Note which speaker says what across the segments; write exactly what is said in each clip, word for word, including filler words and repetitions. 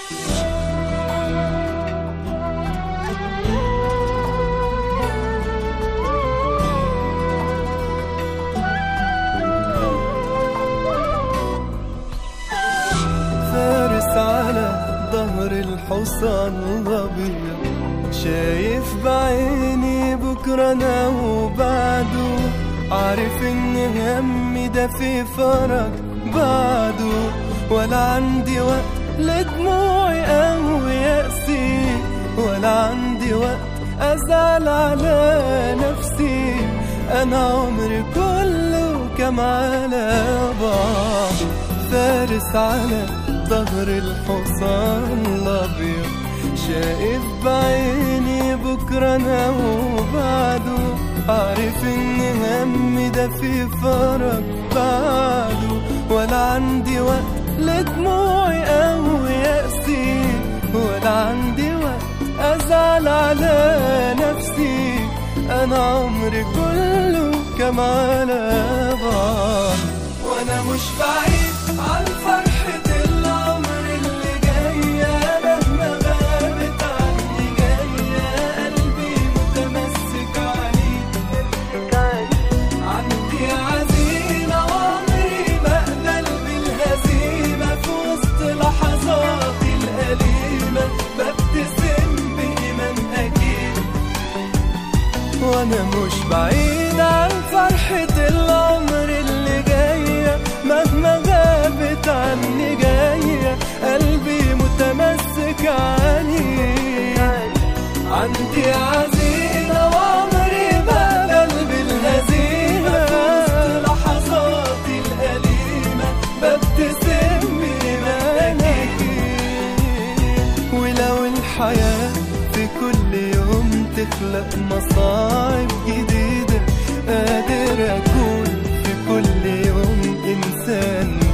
Speaker 1: ظهر الحصان الأبيض، شايف بعيني بكرة أنا وبعده، عارف إن همي ده في فرج بعده، ولا عندي وقت لدموعي أو يأسي، ولا عندي وقت أزعل على نفسي. أنا عمري كله كم على بعض، فارس على ظهر الحصان الأبيض، شايف بعيني بكرة أنا وبعده، عارف إن همي ده في فرج بعده، ولا عندي وقت لدموعي أو يأسي، ولا عندي وقت أزعل على نفسي. أنا عمري كله كم على بعض، وأنا مش بعيد عن فرحة العمر اللي جاية، مهما غابت عني جاية، قلبي متمسك عليك. عندي عزيمة وعمري بقبل بالهزيمة، في وسط لحظاتي الأليمة ببتسم بإيمان أكيد. وأنا مش بعيد عن فرحة العمر اللي جاية، مهما غابت عني جاية، قلبي متمسك عليك. عندي عزيمة وعمري بقبل بالهزيمة، في وسط لحظاتي الأليمة ببتسم بإيمان أكيد. ولو الحياة في كل يوم تخلق مصاعب جديدة، قادر أكون في كل يوم إنسان جديد.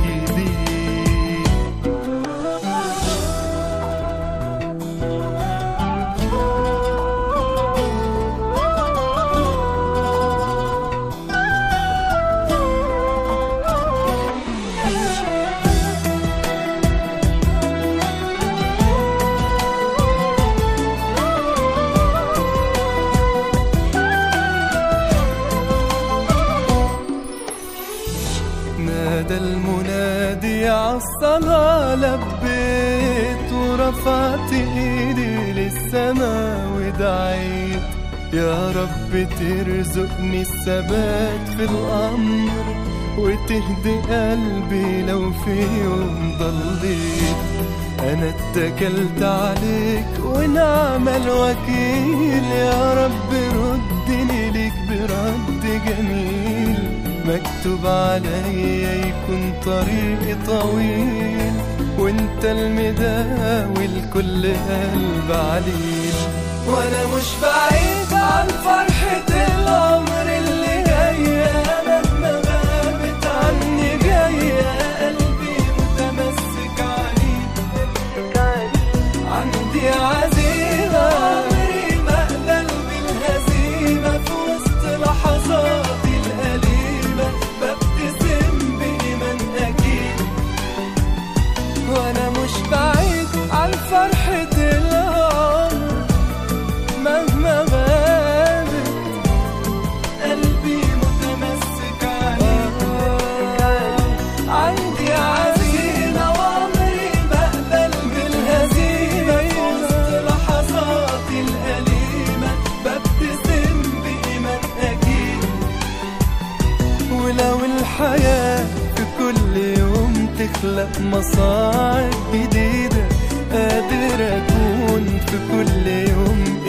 Speaker 1: نادى المنادي عالصلاة، لبيت ورفعت ايدي للسما ودعيت، يا رب ترزقني الثبات في الأمر، وتهدي قلبي لو في يوم ضليت. أنا اتكلت عليك ونعم الوكيل، يا رب ردني ليك برد جميل، مكتوب عليا يكون طريقي طويل، وانت المداوي لكل قلب عليل. وانا مش بعيد عن فرحة العمر اللي جاية، مهما غابت عني جاية، قلبي متمسك عليك. عندي عزيمة عمري بقبل بالهزيمة، في وسط لحظاتي الأليمة ببتسم بإيمان أكيد. وأنا مش بعيد عن فرحة العمر، مهما غابت قلبي متمسك عليك. عندي عزيمة وعمري بقبل بالهزيمة، في وسط لحظاتي الأليمة ببتسم بإيمان أكيد. ولو الحياة في كل يوم تخلق مصاعب جديدة، قادر أكون في كل يوم